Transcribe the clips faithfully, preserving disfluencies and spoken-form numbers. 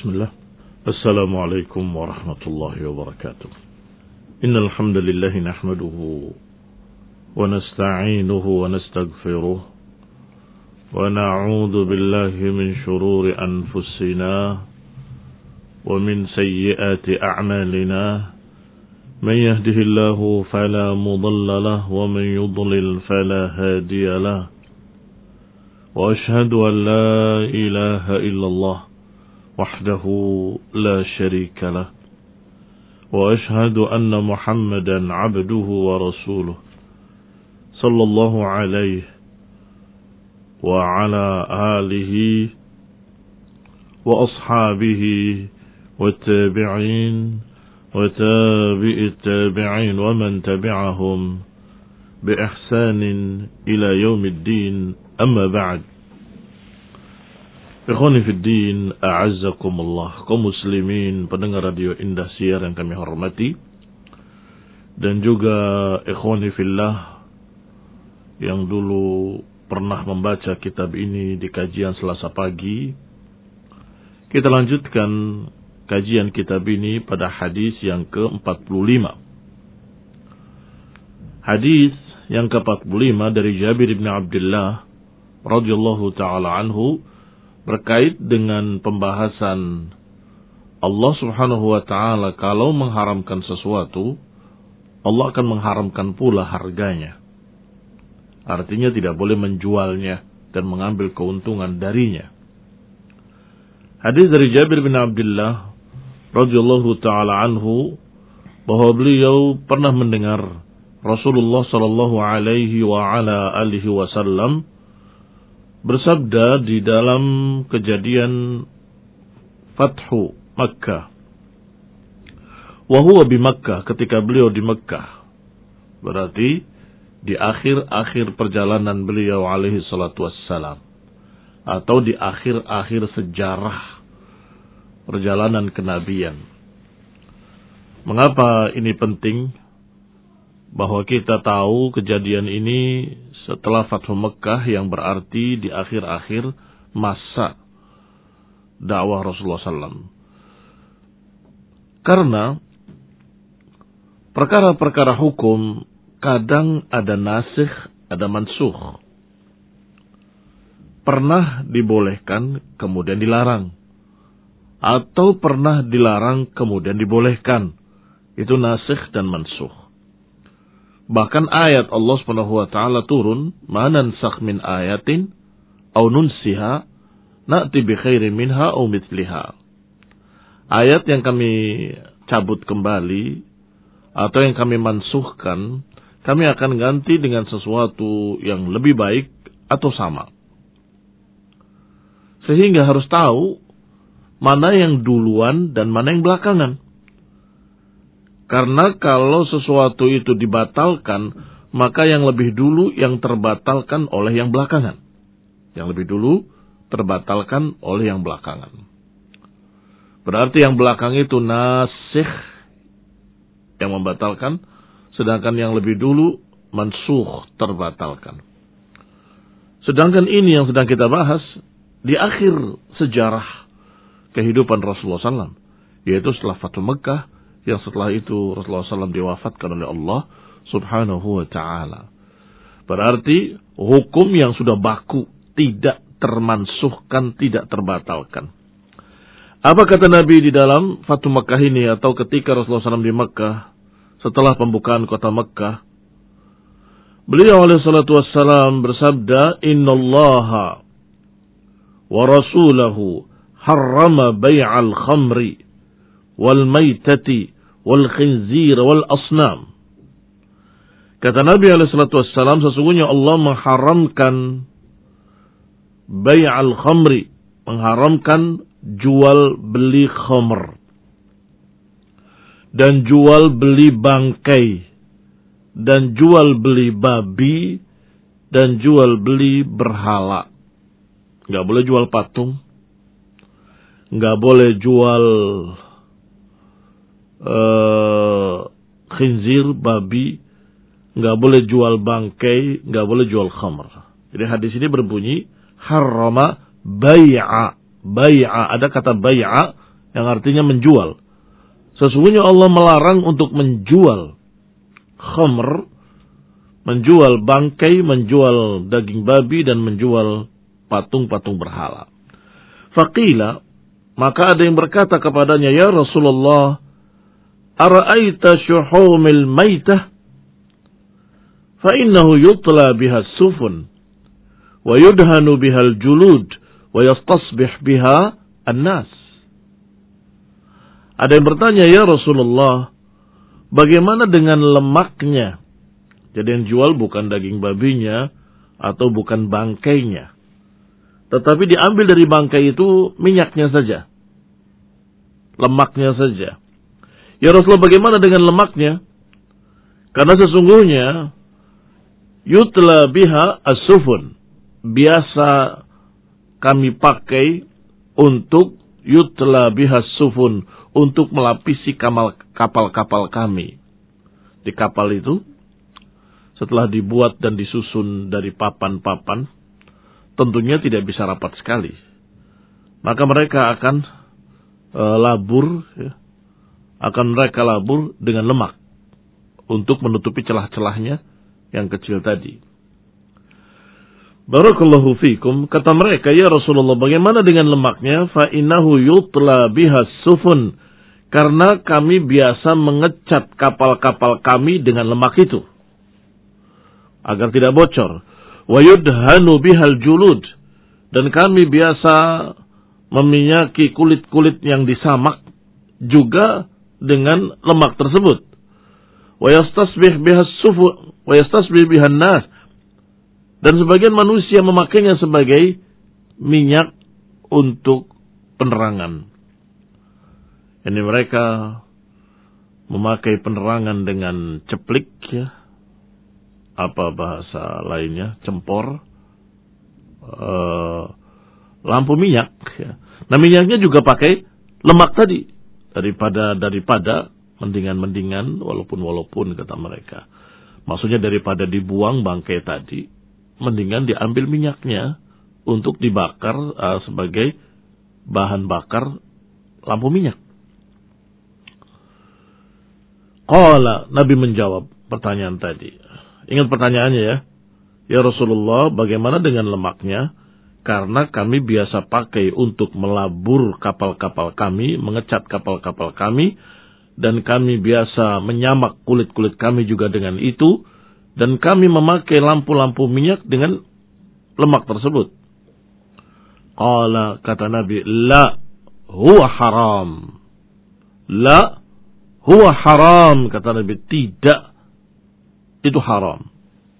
Bismillah. Assalamualaikum warahmatullahi wabarakatuh. Innal hamdalillah nahmaduhu wa nasta'inuhu wa nastaghfiruh wa na'udzu billahi min shururi anfusina wa min sayyiati a'malina. Man yahdihillahu fala mudilla lahu wa man yudlil fala hadiya lahu. Wa ashhadu an la ilaha illallah وحده لا شريك له وأشهد أن محمدا عبده ورسوله صلى الله عليه وعلى آله وأصحابه والتابعين وتابع التابعين ومن تبعهم بإحسان إلى يوم الدين أما بعد. Ikhwani fiddin, a'azzakumullah, kaum muslimin pendengar radio Indah Siar yang kami hormati, dan juga ikhwani fillah yang dulu pernah membaca kitab ini di kajian Selasa pagi. Kita lanjutkan kajian kitab ini pada hadis yang ke empat puluh lima. Hadis yang ke empat puluh lima dari Jabir bin Abdullah radhiyallahu taala anhu berkait dengan pembahasan Allah Subhanahu wa taala kalau mengharamkan sesuatu, Allah akan mengharamkan pula harganya. Artinya tidak boleh menjualnya dan mengambil keuntungan darinya. Hadis dari Jabir bin Abdullah radhiyallahu taala anhu bahwa beliau pernah mendengar Rasulullah sallallahu alaihi wa ala alihi wasallam bersabda di dalam kejadian Fathu Makkah. Wa huwa bi Makkah, ketika beliau di Makkah. Berarti di akhir-akhir perjalanan beliau alaihi salatu wassalam, atau di akhir-akhir sejarah perjalanan kenabian. Mengapa ini penting bahwa kita tahu kejadian ini setelah Fathu Mekah, yang berarti di akhir-akhir masa dakwah Rasulullah sallallahu alaihi wasallam. Karena perkara-perkara hukum kadang ada nasikh, ada mansukh. Pernah dibolehkan, kemudian dilarang. Atau pernah dilarang, kemudian dibolehkan. Itu nasikh dan mansukh. Bahkan ayat Allah Subhanahu wa taala turun, "Ma nansakh min ayatin aw nunsiha na'ti bi khairin minha aw mithliha." Ayat yang kami cabut kembali atau yang kami mansuhkan, kami akan ganti dengan sesuatu yang lebih baik atau sama. Sehingga harus tahu mana yang duluan dan mana yang belakangan. Karena kalau sesuatu itu dibatalkan, maka yang lebih dulu yang terbatalkan oleh yang belakangan. Yang lebih dulu terbatalkan oleh yang belakangan. Berarti yang belakang itu nasikh, yang membatalkan, sedangkan yang lebih dulu mansukh, terbatalkan. Sedangkan ini yang sedang kita bahas di akhir sejarah kehidupan Rasulullah sallallahu alaihi wasallam, yaitu setelah Fathu Mekah, yang setelah itu Rasulullah sallallahu alaihi wasallam diwafatkan oleh Allah Subhanahu wa ta'ala. Berarti hukum yang sudah baku, tidak termansuhkan, tidak terbatalkan. Apa kata Nabi di dalam Fathu Mekah ini, atau ketika Rasulullah sallallahu alaihi wasallam di Mekah setelah pembukaan kota Mekah? Beliau alaihi salatu wassalam bersabda, "Innallaha wa rasulahu harrama bai'al khamri wal maitati wal khinzir wal asnam." Kata Nabi alaihi salatu wassalam, sesungguhnya Allah mengharamkan bai'al khamri, mengharamkan jual beli khamr, dan jual beli bangkai, dan jual beli babi, dan jual beli berhala. Enggak boleh jual patung, enggak boleh jual Uh, khinzir, babi, nggak boleh jual bangkai, nggak boleh jual khamr. Jadi hadis ini berbunyi harrama bai'a. Bai'a, ada kata bai'a yang artinya menjual. Sesungguhnya Allah melarang untuk menjual khamr, menjual bangkai, menjual daging babi, dan menjual patung-patung berhala. Faqila, maka ada yang berkata kepadanya, ya Rasulullah, ara'aita syuhumil maitah, fa innahu yutla biha sufun, wa yudhanu bihal julud, wa yastasbih biha an-nas. Ada yang bertanya, ya Rasulullah, bagaimana dengan lemaknya? Jadi yang jual bukan daging babinya atau bukan bangkainya, tetapi diambil dari bangkai itu minyaknya saja, lemaknya saja. Ya Rasulullah, bagaimana dengan lemaknya? Karena sesungguhnya yutla biha as-sufun, biasa kami pakai untuk yutla biha as-sufun, untuk melapisi kapal-kapal kami. Di kapal itu, setelah dibuat dan disusun dari papan-papan, tentunya tidak bisa rapat sekali. Maka mereka akan e, labur, ya, akan mereka labur dengan lemak untuk menutupi celah-celahnya yang kecil tadi. Barakallahu fikum, kata mereka, ya Rasulullah, bagaimana dengan lemaknya? Fa innahu yutla biha sufun, karena kami biasa mengecat kapal-kapal kami dengan lemak itu agar tidak bocor. Wa yudhanu bihal julud, dan kami biasa meminyaki kulit-kulit yang disamak juga dengan lemak tersebut. Wa yastasbih bihas sufu wa yastasbih bihan nas, dan sebagian manusia memakainya sebagai minyak untuk penerangan. Ini mereka memakai penerangan dengan ceplik, ya, apa bahasa lainnya, cempor, uh, lampu minyak. Ya. Nah, minyaknya juga pakai lemak tadi, daripada daripada mendingan-mendingan, walaupun walaupun kata mereka, maksudnya daripada dibuang bangkai tadi, mendingan diambil minyaknya untuk dibakar uh, sebagai bahan bakar lampu minyak. Qala, Nabi menjawab pertanyaan tadi. Ingat pertanyaannya ya. Ya Rasulullah, bagaimana dengan lemaknya? Karena kami biasa pakai untuk melabur kapal-kapal kami, mengecat kapal-kapal kami, dan kami biasa menyamak kulit-kulit kami juga dengan itu, dan kami memakai lampu-lampu minyak dengan lemak tersebut. Qala, kata Nabi, la huwa haram. La huwa haram, kata Nabi, tidak, itu haram.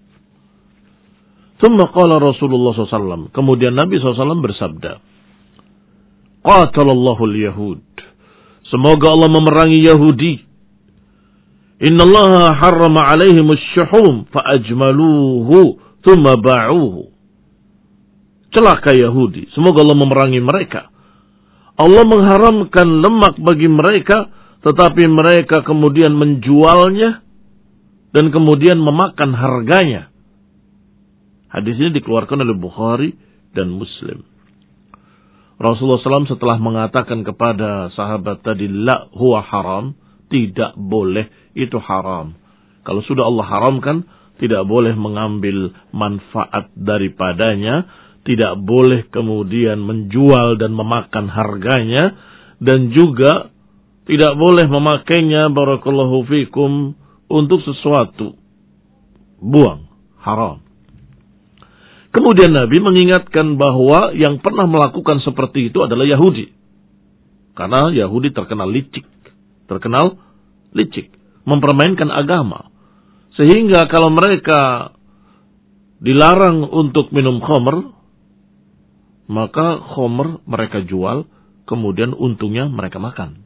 Thumma qala Rasulullah shallallahu alaihi wasallam, kemudian Nabi shallallahu alaihi wasallam bersabda, qatalallahu al-yahud, semoga Allah memerangi Yahudi. Inna Allah harrama alaihim asy-syuhum fa'ajmaluhu thumma ba'uhu. Celaka Yahudi, semoga Allah memerangi mereka. Allah mengharamkan lemak bagi mereka, tetapi mereka kemudian menjualnya dan kemudian memakan harganya. Hadis ini dikeluarkan oleh Bukhari dan Muslim. Rasulullah shallallahu alaihi wasallam setelah mengatakan kepada sahabat tadi, la huwa haram, tidak boleh, itu haram. Kalau sudah Allah haramkan, tidak boleh mengambil manfaat daripadanya, tidak boleh kemudian menjual dan memakan harganya, dan juga tidak boleh memakainya, barakallahu fikum, untuk sesuatu. Buang. Haram. Kemudian Nabi mengingatkan bahwa yang pernah melakukan seperti itu adalah Yahudi. Karena Yahudi terkenal licik. Terkenal licik. Mempermainkan agama. Sehingga kalau mereka dilarang untuk minum khamr, maka khamr mereka jual, kemudian untungnya mereka makan.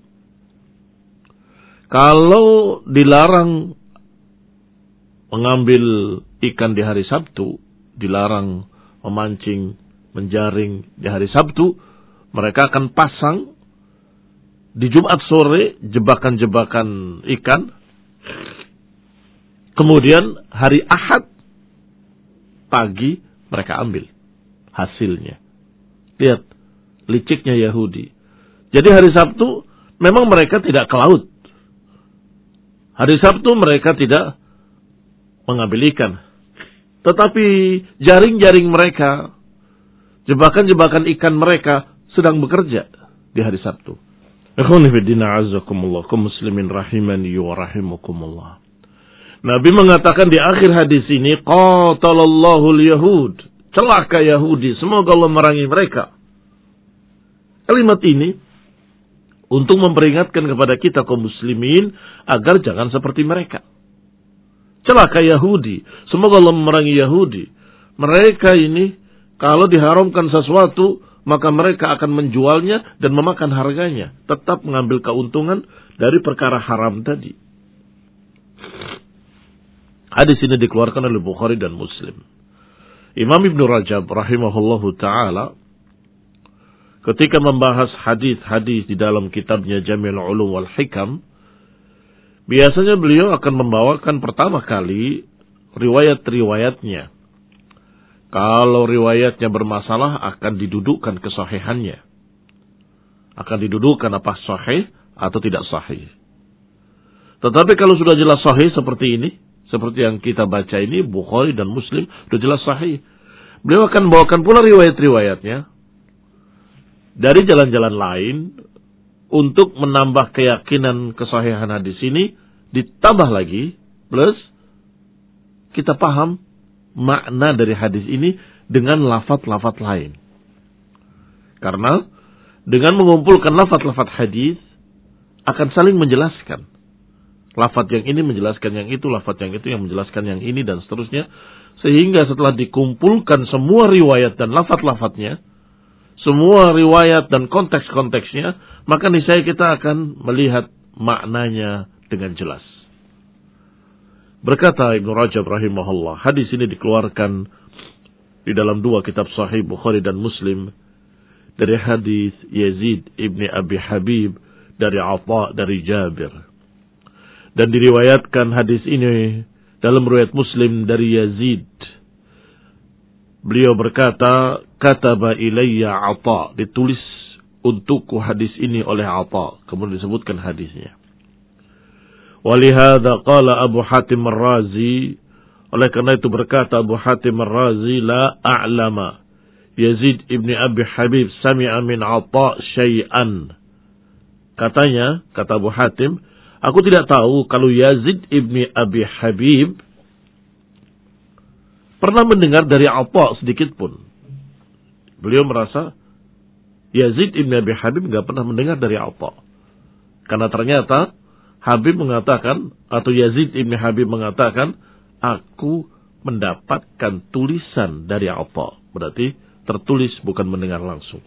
Kalau dilarang mengambil ikan di hari Sabtu, dilarang memancing, menjaring di hari Sabtu, mereka akan pasang di Jumat sore jebakan-jebakan ikan. Kemudian hari Ahad pagi mereka ambil hasilnya. Lihat liciknya Yahudi. Jadi hari Sabtu memang mereka tidak ke laut. Hari Sabtu mereka tidak mengambil ikan. Tetapi jaring-jaring mereka, jebakan-jebakan ikan mereka sedang bekerja di hari Sabtu. Ikhwani fiddina azzakumullah, kaum muslimin rahimani wa rahimakumullah. Nabi mengatakan di akhir hadis ini, qatalallahu al-yahud, celaka Yahudi, semoga Allah merangi mereka. Kalimat ini untuk memperingatkan kepada kita kaum muslimin agar jangan seperti mereka. Celaka Yahudi, semoga Allah memerangi Yahudi. Mereka ini kalau diharamkan sesuatu, maka mereka akan menjualnya dan memakan harganya. Tetap mengambil keuntungan dari perkara haram tadi. Hadis ini dikeluarkan oleh Bukhari dan Muslim. Imam Ibn Rajab rahimahullahu ta'ala ketika membahas hadis-hadis di dalam kitabnya Jami'ul Ulum wal Hikam, biasanya beliau akan membawakan pertama kali riwayat-riwayatnya. Kalau riwayatnya bermasalah akan didudukkan kesahihannya. Akan didudukkan apa sahih atau tidak sahih. Tetapi kalau sudah jelas sahih seperti ini, seperti yang kita baca ini, Bukhari dan Muslim, sudah jelas sahih. Beliau akan bawakan pula riwayat-riwayatnya dari jalan-jalan lain untuk menambah keyakinan kesahihan hadis ini, ditambah lagi, plus kita paham makna dari hadis ini dengan lafaz-lafaz lain. Karena dengan mengumpulkan lafaz-lafaz hadis akan saling menjelaskan. Lafaz yang ini menjelaskan yang itu, lafaz yang itu yang menjelaskan yang ini, dan seterusnya. Sehingga setelah dikumpulkan semua riwayat dan lafaz-lafaznya, semua riwayat dan konteks-konteksnya, maka niscaya kita akan melihat maknanya dengan jelas. Berkata Ibn Rajab rahimahullah, hadis ini dikeluarkan di dalam dua kitab sahih Bukhari dan Muslim dari hadis Yazid ibni Abi Habib dari Atha dari Jabir. Dan diriwayatkan hadis ini dalam riwayat Muslim dari Yazid. Beliau berkata, kataba ilayya Atha, ditulis untukku hadis ini oleh Atha. Kemudian disebutkan hadisnya. Walihada qala Abu Hatim Ar-Razi, oleh karena itu berkata Abu Hatim Ar-Razi, la a'lama Yazid ibni Abi Habib sami'a min Atha syai'an. Katanya, kata Abu Hatim, aku tidak tahu kalau Yazid ibni Abi Habib pernah mendengar dari Atha sedikit pun. Beliau merasa Yazid ibni Abi Habib tidak pernah mendengar dari Atha. Karena ternyata Habib mengatakan, atau Yazid ibn Habib mengatakan, aku mendapatkan tulisan dari Atha. Berarti tertulis bukan mendengar langsung.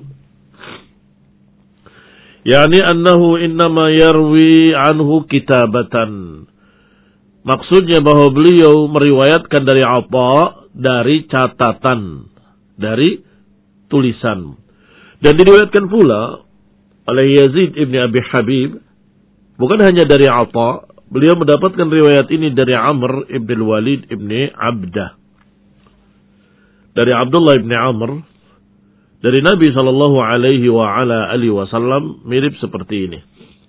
Yani annahu innama yarwi anhu kitabatan. Maksudnya bahwa beliau meriwayatkan dari Atha dari catatan, dari tulisan. Dan diriwayatkan pula oleh Yazid ibn Abi Habib, bukan hanya dari Atha, beliau mendapatkan riwayat ini dari Amr ibn Walid ibn Abdah. Dari Abdullah ibn Amr, dari Nabi sallallahu alaihi wa ala alihi wasallam, mirip seperti ini.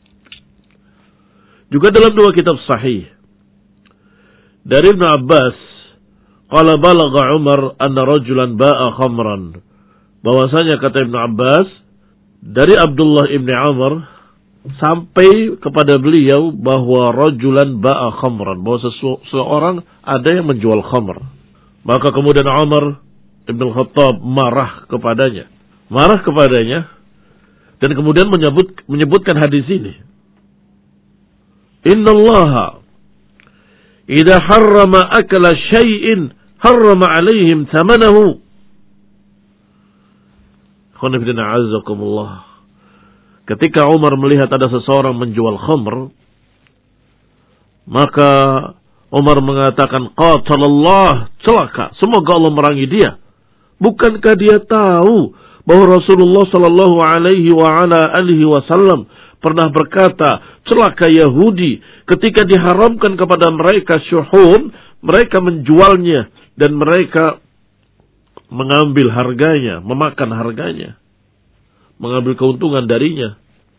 Juga dalam dua kitab sahih. Dari Ibn Abbas, qala balagha Umar anna rajulan ba'a khamran. Bahwasanya kata Ibn Abbas, dari Abdullah ibn Amr, sampai kepada beliau bahwa rajulan ba'a khamran, bahwa seseorang ada yang menjual khamr. Maka kemudian Umar Ibn Khattab marah kepadanya. Marah kepadanya dan kemudian menyebut menyebutkan hadis ini. Innallaha idza harrama akla syai'in harrama 'alaihim thamanahu. Khonifidina azzakumullah. Ketika Umar melihat ada seseorang menjual khamr, maka Umar mengatakan, qatalallah, celaka, semoga Allah merangi dia. Bukankah dia tahu bahwa Rasulullah sallallahu alaihi wa ala alihi wasallam pernah berkata, celaka Yahudi ketika diharamkan kepada mereka syuhum, mereka menjualnya dan mereka mengambil harganya, memakan harganya, mengambil keuntungan darinya.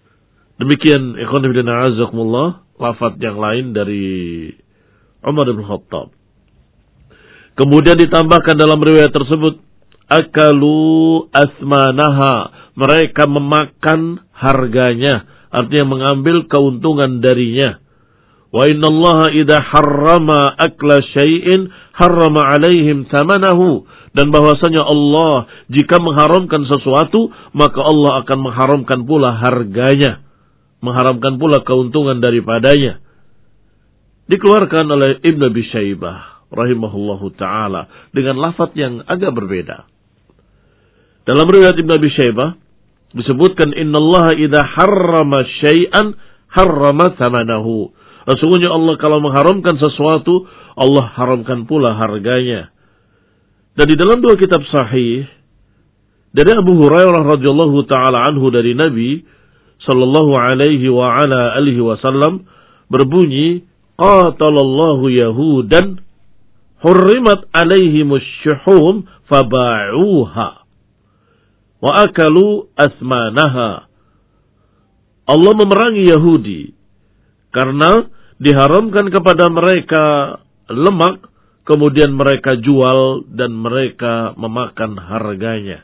Demikian ikhwan fillah azakumullah lafaz yang lain dari Umar bin Khattab. Kemudian ditambahkan dalam riwayat tersebut, akalu asmanaha, mereka memakan harganya, artinya mengambil keuntungan darinya. Wa innallaha idza harrama akla syai'in harrama alaihim thamanahu, dan bahwasanya Allah jika mengharamkan sesuatu maka Allah akan mengharamkan pula harganya, mengharamkan pula keuntungan daripadanya. Dikeluarkan oleh Ibn Abi Syaibah rahimahullahu taala dengan lafaz yang agak berbeda. Dalam riwayat Ibn Abi Syaibah disebutkan innallaha idza harrama syai'an harrama thamanahu. Sesungguhnya Allah kalau mengharamkan sesuatu, Allah haramkan pula harganya. Dan di dalam dua kitab sahih dari Abu Hurairah radhiyallahu taala anhu dari Nabi sallallahu alaihi wa ala alihi wasallam berbunyi, qatalallahu yahudan hurrimat alaihimus syuhum faba'uha wa akalu asmanaha. Allah memerangi Yahudi karena diharamkan kepada mereka lemak, kemudian mereka jual dan mereka memakan harganya.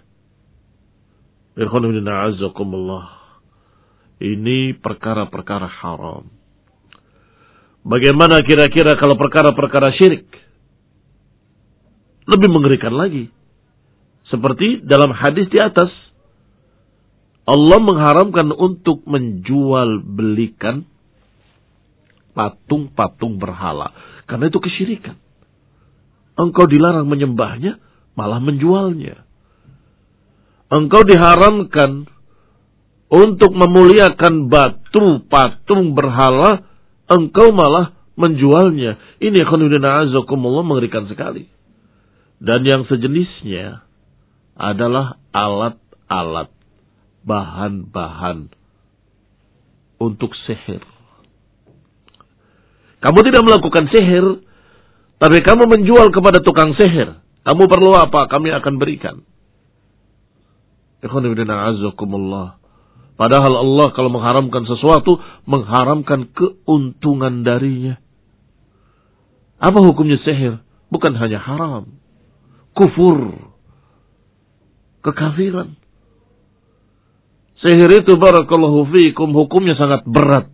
Ini perkara-perkara haram. Bagaimana kira-kira kalau perkara-perkara syirik? Lebih mengerikan lagi. Seperti dalam hadis di atas, Allah mengharamkan untuk menjual belikan patung-patung berhala. Karena itu kesyirikan. Engkau dilarang menyembahnya, malah menjualnya. Engkau diharamkan untuk memuliakan batu patung berhala, engkau malah menjualnya. Ini khonudina azakumullah mengerikan sekali. Dan yang sejenisnya adalah alat-alat, bahan-bahan untuk sihir. Kamu tidak melakukan sihir, tapi kamu menjual kepada tukang sihir. Kamu perlu apa? Kami akan berikan. Padahal Allah kalau mengharamkan sesuatu, mengharamkan keuntungan darinya. Apa hukumnya sihir? Bukan hanya haram. Kufur. Kekafiran. Sihir itu barakallahu fiikum hukumnya sangat berat.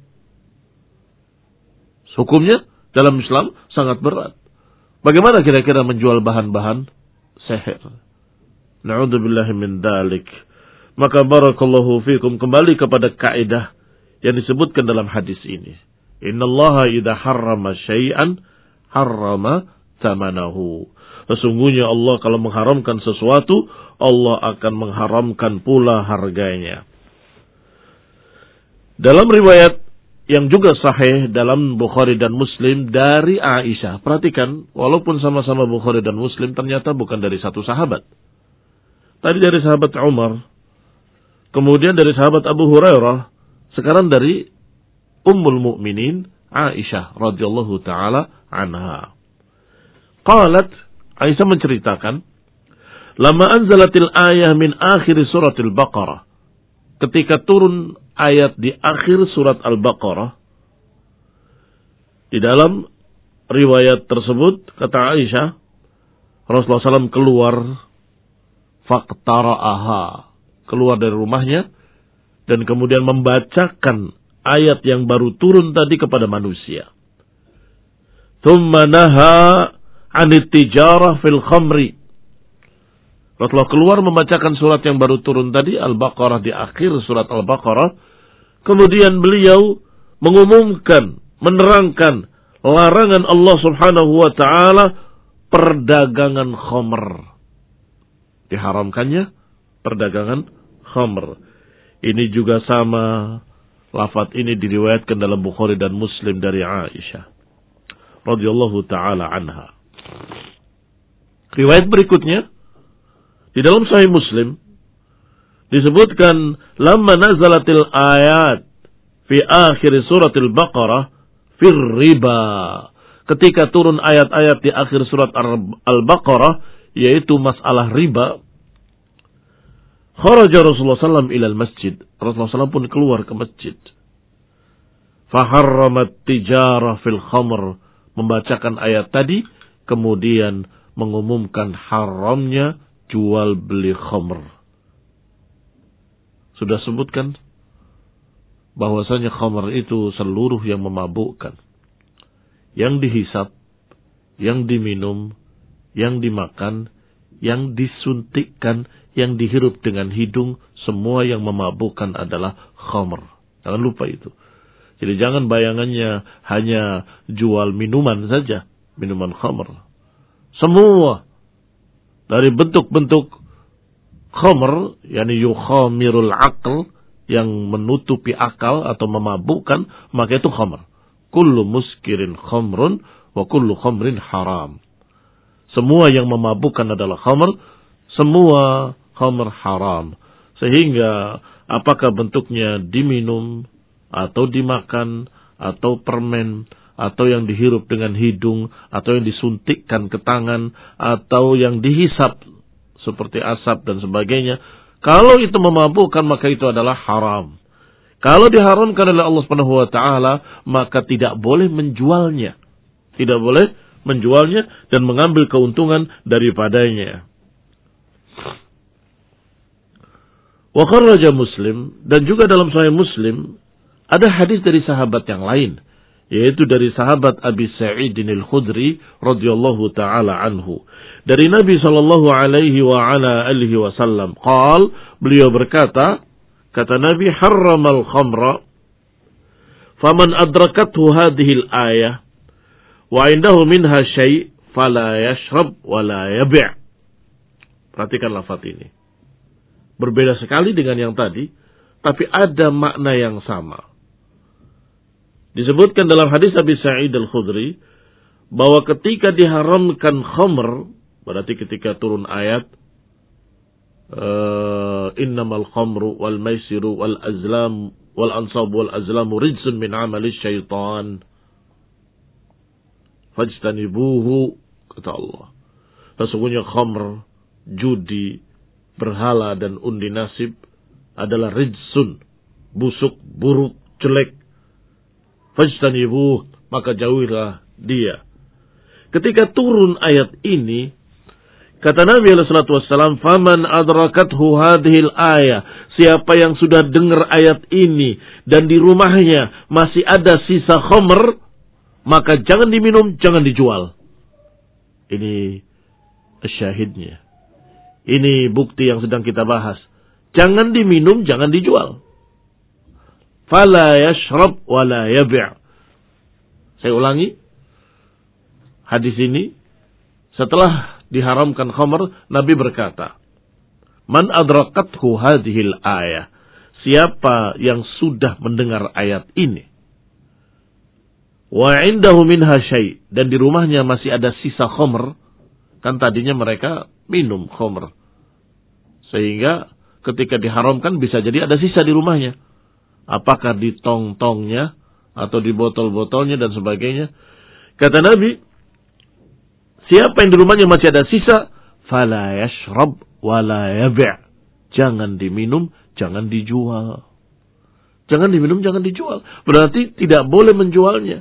Hukumnya dalam Islam sangat berat. Bagaimana kira-kira menjual bahan-bahan sihir? Na'udzubillahi min dzalik. Maka barakallahu fiikum kembali kepada kaidah yang disebutkan dalam hadis ini. Innallaha idza harrama syai'an harrama tsamanahu. Sesungguhnya Allah kalau mengharamkan sesuatu, Allah akan mengharamkan pula harganya. Dalam riwayat yang juga sahih dalam Bukhari dan Muslim dari Aisyah. Perhatikan, walaupun sama-sama Bukhari dan Muslim, ternyata bukan dari satu sahabat. Tadi dari sahabat Umar, kemudian dari sahabat Abu Hurairah, sekarang dari Ummul Mukminin Aisyah radhiyallahu taala anha. Qalat, Aisyah menceritakan, lama anzalatil ayah min akhir suratil Baqarah. Ketika turun ayat di akhir surat Al-Baqarah, di dalam riwayat tersebut, kata Aisyah, Rasulullah shallallahu alaihi wasallam keluar, faqtara'aha, keluar dari rumahnya, dan kemudian membacakan ayat yang baru turun tadi kepada manusia. Thumma naha anit tijarah fil khamri. Rasulullah keluar membacakan surat yang baru turun tadi, Al-Baqarah, di akhir surat Al-Baqarah. Kemudian beliau mengumumkan, menerangkan larangan Allah subhanahu wa ta'ala perdagangan khamr. Diharamkannya perdagangan khamr. Ini juga sama, lafaz ini diriwayatkan dalam Bukhari dan Muslim dari Aisyah radhiyallahu ta'ala anha. Riwayat berikutnya di dalam Sahih Muslim disebutkan lamma nazalatil ayat fi akhir suratil Baqarah fir riba. Ketika turun ayat-ayat di akhir surat Al-Baqarah yaitu masalah riba, kharaja Rasulullah sallallahu alaihi wasallam ila al-masjid. Rasulullah sallallahu alaihi wasallam pun keluar ke masjid. faharramat tijarah fil khamr, membacakan ayat tadi kemudian mengumumkan haramnya jual beli khamr. Sudah sebutkan bahwasanya khamr itu seluruh yang memabukkan, yang dihisap, yang diminum, yang dimakan, yang disuntikkan, yang dihirup dengan hidung, semua yang memabukkan adalah khamr. Jangan lupa itu. Jadi jangan bayangannya hanya jual minuman saja, minuman khamr. Semua dari bentuk-bentuk khamr, yakni yukhamirul aql, yang menutupi akal atau memabukkan, maka itu khamr. Kullu muskirin khamrun wa kullu khamrin haram. Semua yang memabukkan adalah khamr, semua khamr haram. Sehingga apakah bentuknya diminum, atau dimakan, atau permen, atau yang dihirup dengan hidung, atau yang disuntikkan ke tangan, atau yang dihisap seperti asap dan sebagainya. Kalau itu memabukkan maka itu adalah haram. Kalau diharamkan oleh Allah Subhanahu wa taala maka tidak boleh menjualnya. Tidak boleh menjualnya dan mengambil keuntungan daripadanya. Wa kharraja Muslim, dan juga dalam Sahih Muslim ada hadis dari sahabat yang lain, yaitu dari sahabat Abi Sa'id al-Khudri radhiyallahu taala anhu. Dari Nabi sallallahu alaihi wa ala alihi wasallam, qal, beliau berkata, kata Nabi, harramal khamra faman adrakathu hadhihi al-ayah wa indahu minha syai' fala yashrab wa la yabi'. Perhatikan lafaz ini. Berbeda sekali dengan yang tadi, tapi ada makna yang sama. Disebutkan dalam hadis Abi Sa'id al-Khudri bahwa ketika diharamkan khamr, berarti ketika turun ayat uh, innamal khamru wal maisiru wal azlam wal ansab wal azlamu rijsun min amali syaitan fajtanibuhu, kata Allah. Sesungguhnya khamr, judi, berhala dan undi nasib adalah rijsun, busuk, buruk, jelek. Fajtanibuh, maka jauhilah dia. Ketika turun ayat ini, kata Nabi alaihi salatu wassalam, faman adrakathu hadhil ayah, siapa yang sudah dengar ayat ini dan di rumahnya masih ada sisa khamr, maka jangan diminum, jangan dijual. Ini syahidnya. Ini bukti yang sedang kita bahas. Jangan diminum, jangan dijual. Fala yashrab wa la yabi'. Saya ulangi. Hadis ini, setelah diharamkan khamr, Nabi berkata, man adrakathu hadhil ayah, siapa yang sudah mendengar ayat ini, wa indahu minha syai', dan di rumahnya masih ada sisa khamr, kan tadinya mereka minum khamr, sehingga ketika diharamkan bisa jadi ada sisa di rumahnya. Apakah di tong-tongnya atau di botol-botolnya dan sebagainya. Kata Nabi, siapa yang di rumahnya masih ada sisa, fala yashrab wa la yabi'. Jangan diminum, jangan dijual. Jangan diminum, jangan dijual. Berarti tidak boleh menjualnya.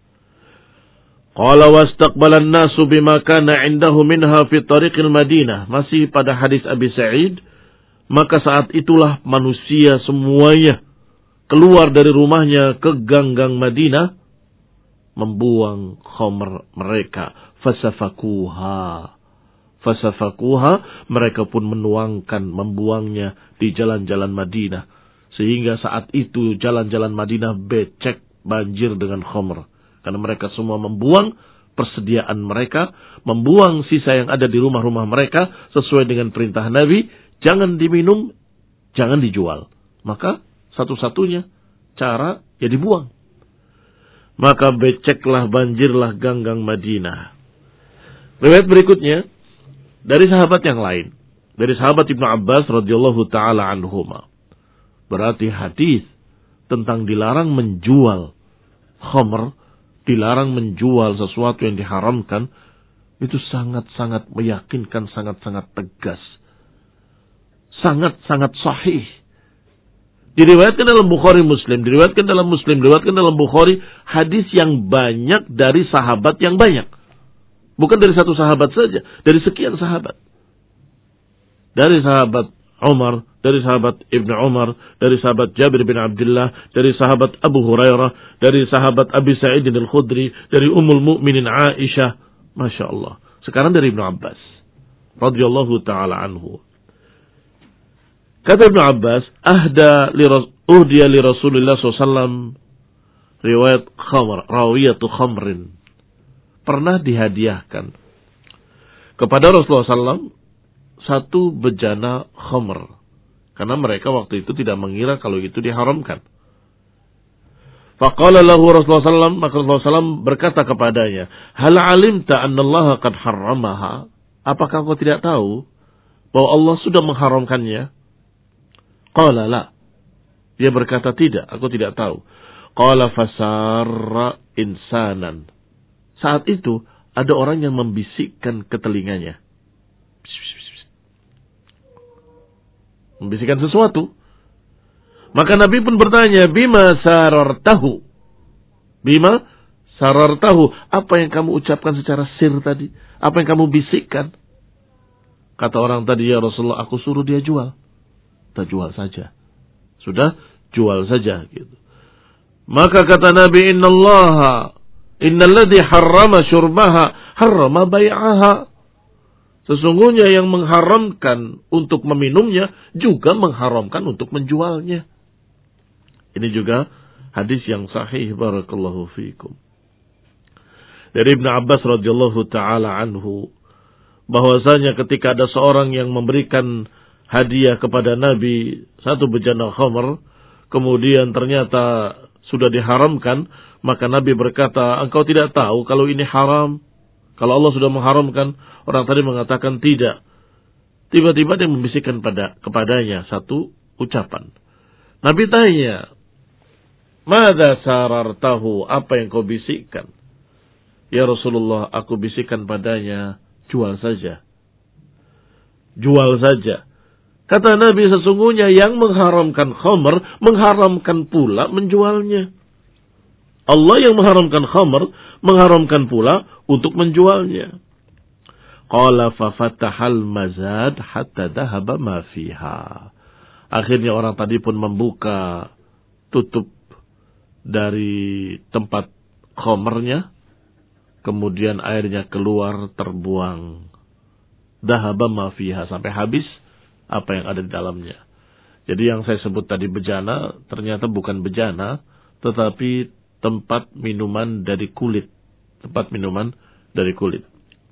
Qala wastaqbala an-nasu bima kana 'indahu minha fi tariqil Madinah. Masih pada hadis Abi Sa'id, maka saat itulah manusia semuanya keluar dari rumahnya ke ganggang Madinah, membuang khamr mereka. Fasafakuha. Fasafakuha, mereka pun menuangkan, membuangnya di jalan-jalan Madinah. Sehingga saat itu jalan-jalan Madinah becek, banjir dengan khamr. Karena mereka semua membuang persediaan mereka, membuang sisa yang ada di rumah-rumah mereka, sesuai dengan perintah Nabi, jangan diminum, jangan dijual. Maka satu-satunya cara ya dibuang. Maka beceklah, banjirlah ganggang Madinah. Riwayat berikutnya dari sahabat yang lain, dari sahabat Ibnu Abbas radhiyallahu taala anhuma. Berarti hadis tentang dilarang menjual khamr, dilarang menjual sesuatu yang diharamkan, itu sangat-sangat meyakinkan, sangat-sangat tegas, sangat-sangat sahih. Diriwayatkan dalam Bukhari Muslim, diriwayatkan dalam Muslim, diriwayatkan dalam Bukhari, hadis yang banyak dari sahabat yang banyak. Bukan dari satu sahabat saja, dari sekian sahabat. Dari sahabat Umar, dari sahabat Ibnu Umar, dari sahabat Jabir bin Abdullah, dari sahabat Abu Hurairah, dari sahabat Abi Sa'id al-Khudri, dari Ummul Mukminin Aisyah. Masya Allah. Sekarang dari Ibnu Abbas radhiyallahu ta'ala anhu. Kata Ibnu Abbas, ahda li uhdiya li Rasulullah sallallahu alaihi wasallam riwayat khamr, rawiyatu khamrin. Pernah dihadiahkan kepada Rasulullah sallallahu alaihi wasallam satu bejana khamr. Karena mereka waktu itu tidak mengira kalau itu diharamkan. Faqala lahu Rasulullah sallallahu alaihi wasallam, maka Rasulullah sallallahu alaihi wasallam berkata kepadanya, hal alimta anna Allah qad harramaha? Apakah kau tidak tahu bahwa Allah sudah mengharamkannya? Qala la. Dia berkata, tidak, aku tidak tahu. Qala fasarra insanan. Saat itu ada orang yang membisikkan ke telinganya. Membisikkan sesuatu. Maka Nabi pun bertanya, bima sarartahu? Bima sarartahu? Apa yang kamu ucapkan secara sir tadi? Apa yang kamu bisikkan? Kata orang tadi, ya Rasulullah, aku suruh dia jual. Kita jual saja. Sudah, jual saja gitu. Maka kata Nabi, innallaha innalladzi harrama syurbaha harrama bai'aha. Sesungguhnya yang mengharamkan untuk meminumnya juga mengharamkan untuk menjualnya. Ini juga hadis yang sahih, barakallahu fiikum. Dari Ibnu Abbas radhiyallahu taala anhu, bahwasanya ketika ada seorang yang memberikan hadiah kepada Nabi satu bejana khamr, kemudian ternyata sudah diharamkan, maka Nabi berkata, engkau tidak tahu kalau ini haram? Kalau Allah sudah mengharamkan? Orang tadi mengatakan tidak. Tiba-tiba dia membisikkan pada kepadanya satu ucapan. Nabi tanya, madza sarartahu? Apa yang kau bisikkan? Ya Rasulullah, aku bisikkan padanya, jual saja. Jual saja. Kata Nabi, sesungguhnya yang mengharamkan khamr, mengharamkan pula menjualnya. Allah yang mengharamkan khamr, mengharamkan pula untuk menjualnya. Qala fafatahal mazad hatta dhahaba ma fiha. Akhirnya orang tadi pun membuka tutup dari tempat khamrnya, kemudian airnya keluar terbuang. Dhahaba ma fiha, sampai habis apa yang ada di dalamnya. Jadi yang saya sebut tadi bejana, ternyata bukan bejana, tetapi tempat minuman dari kulit. Tempat minuman dari kulit.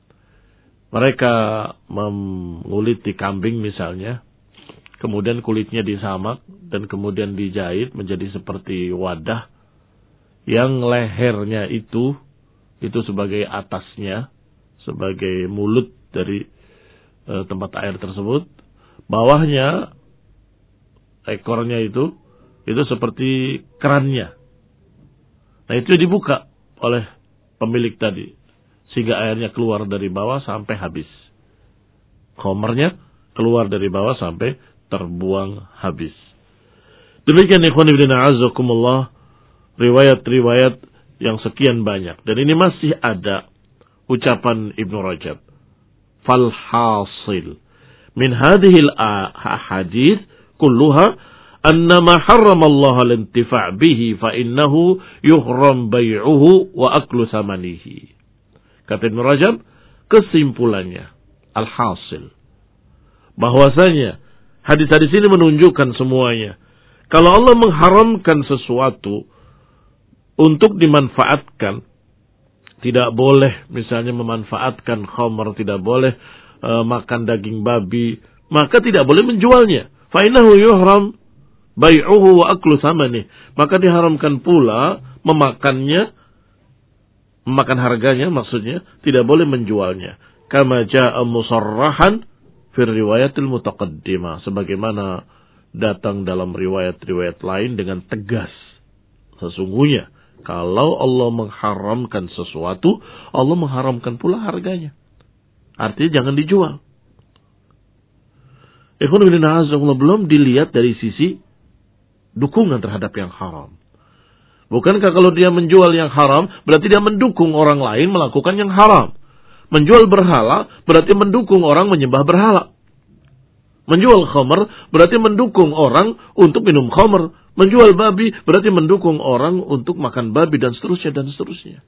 Mereka menguliti kambing misalnya, kemudian kulitnya disamak, dan kemudian dijahit menjadi seperti wadah, yang lehernya itu, itu sebagai atasnya, sebagai mulut dari e, tempat air tersebut. Bawahnya, ekornya itu, itu seperti kerannya. Nah itu dibuka oleh pemilik tadi, sehingga airnya keluar dari bawah sampai habis. Khamrnya keluar dari bawah sampai terbuang habis. Demikian ikhwan fillah azakumullah, riwayat-riwayat yang sekian banyak. Dan ini masih ada ucapan Ibnu Rajab. Fal hasil min hadhil ahadits kulluha annama harrama Allah al-intifa' bihi fa innahu yuhram bai'uhu wa aklu samanihi. Kata Ibnu Rajab, kesimpulannya, al-hasil, bahwasanya hadis-hadis ini menunjukkan semuanya. Kalau Allah mengharamkan sesuatu untuk dimanfaatkan, tidak boleh misalnya memanfaatkan khamr, tidak boleh uh, makan daging babi, maka tidak boleh menjualnya. Fa innahu yuhram bai'uhu wa aklu samanihi. Maka diharamkan pula memakannya, memakan harganya maksudnya, tidak boleh menjualnya. Kama jaa musarrahan fi riwayatil mutaqaddimah, sebagaimana datang dalam riwayat-riwayat lain dengan tegas. Sesungguhnya kalau Allah mengharamkan sesuatu, Allah mengharamkan pula harganya. Artinya jangan dijual. Ikhwan fillah, belum dilihat dari sisi dukungan terhadap yang haram. Bukankah kalau dia menjual yang haram, berarti dia mendukung orang lain melakukan yang haram. Menjual berhala, berarti mendukung orang menyembah berhala. Menjual khamr, berarti mendukung orang untuk minum khamr. Menjual babi, berarti mendukung orang untuk makan babi, dan seterusnya, dan seterusnya.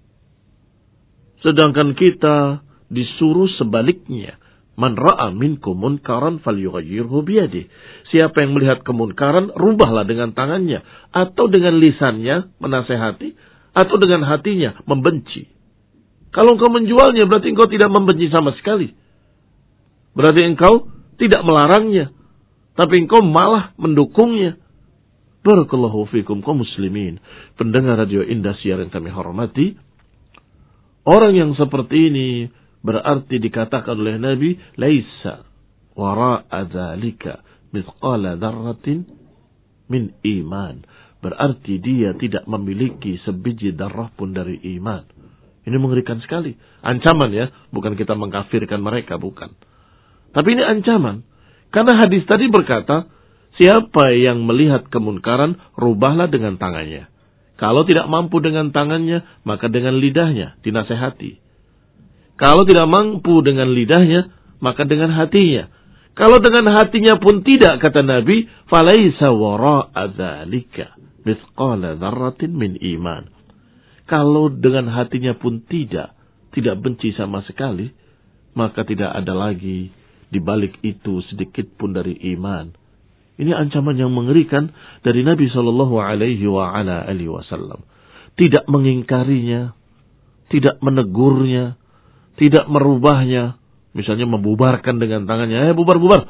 Sedangkan kita disuruh sebaliknya. Man ra'a minkum munkaran falyughayyirhu biyadihi. Siapa yang melihat kemunkaran, rubahlah dengan tangannya atau dengan lisannya menasehati atau dengan hatinya membenci. Kalau engkau menjualnya berarti engkau tidak membenci sama sekali. Berarti engkau tidak melarangnya, tapi engkau malah mendukungnya. Barakallahu fikum kaum muslimin, pendengar radio Indah Siar yang kami hormati. Orang yang seperti ini berarti dikatakan oleh Nabi, laisa wara'a dzalika mithqala dzarratin min iman. Berarti dia tidak memiliki sebiji darah pun dari iman. Ini mengerikan sekali. Ancaman ya, bukan kita mengkafirkan mereka, bukan. Tapi ini ancaman. Karena hadis tadi berkata, siapa yang melihat kemunkaran, rubahlah dengan tangannya. Kalau tidak mampu dengan tangannya, maka dengan lidahnya, dinasehati. Kalau tidak mampu dengan lidahnya, maka dengan hatinya. Kalau dengan hatinya pun tidak, kata Nabi, falaisa wara'a dzalika mithqala dzarratin min iman. Kalau dengan hatinya pun tidak, tidak benci sama sekali, maka tidak ada lagi di balik itu sedikit pun dari iman. Ini ancaman yang mengerikan dari Nabi sallallahu alaihi wa ala alihi wasallam. Tidak mengingkarinya, tidak menegurnya, tidak merubahnya, misalnya membubarkan dengan tangannya, eh bubar-bubar.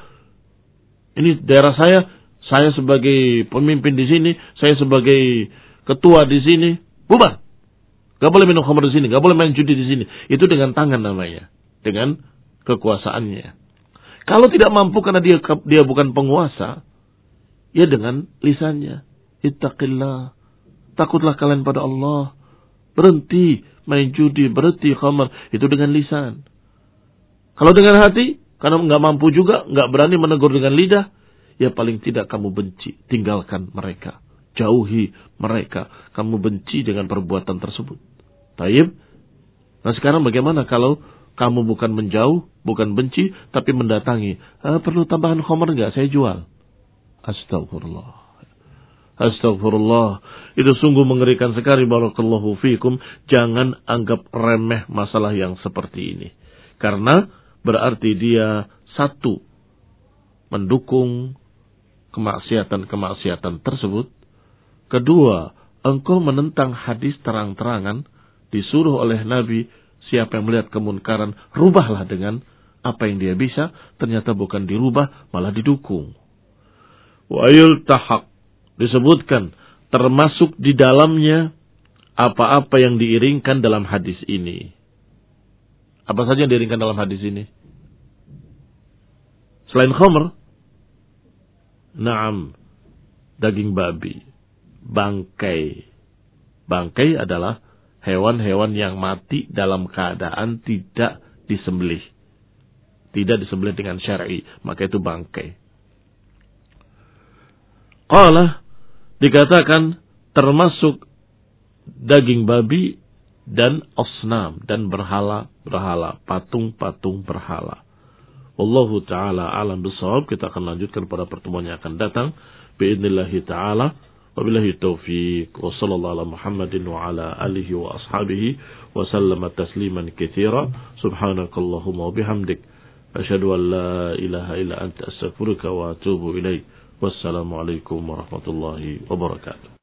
Ini daerah saya, saya sebagai pemimpin di sini, saya sebagai ketua di sini, bubar. Gak boleh minum khamr di sini, gak boleh main judi di sini. Itu dengan tangan namanya, dengan kekuasaannya. Kalau tidak mampu karena dia dia bukan penguasa, ya dengan lisannya. Ittaqillah, takutlah kalian pada Allah. Berhenti main judi, berhenti khamr, itu dengan lisan. Kalau dengan hati, karena nggak mampu juga, nggak berani menegur dengan lidah, ya paling tidak kamu benci, tinggalkan mereka, jauhi mereka, kamu benci dengan perbuatan tersebut. Taib. Nah sekarang bagaimana kalau kamu bukan menjauh, bukan benci, tapi mendatangi? Ah, perlu tambahan khamr nggak? Saya jual. Astagfirullah. Astagfirullah. Itu sungguh mengerikan sekali. Barakallahu fikum. Jangan anggap remeh masalah yang seperti ini. Karena berarti dia satu, mendukung kemaksiatan-kemaksiatan tersebut. Kedua, engkau menentang hadis terang-terangan. Disuruh oleh Nabi, siapa yang melihat kemunkaran, rubahlah dengan apa yang dia bisa. Ternyata bukan dirubah, malah didukung. Wa yultahaq, disebutkan termasuk di dalamnya apa-apa yang diiringkan dalam hadis ini. Apa saja yang diiringkan dalam hadis ini? Selain khamr, na'am, daging babi, bangkai. Bangkai adalah hewan-hewan yang mati dalam keadaan tidak disembelih. Tidak disembelih dengan syar'i, maka itu bangkai. Qala, dikatakan termasuk daging babi dan asnam, dan berhala-berhala, patung-patung berhala. Wallahu ta'ala alam bisawab. Kita akan lanjutkan pada pertemuan yang akan datang. Bi'idnillahi ta'ala. Wabillahi taufiq. Wa sallallahu ala Muhammadin wa ala alihi wa ashabihi. Wa sallama tasliman katsira. Subhanakallahumma wa bihamdik. Asyhadu an la ilaha illa anta astaghfiruka wa atubu ilaik. Wassalamualaikum warahmatullahi wabarakatuh.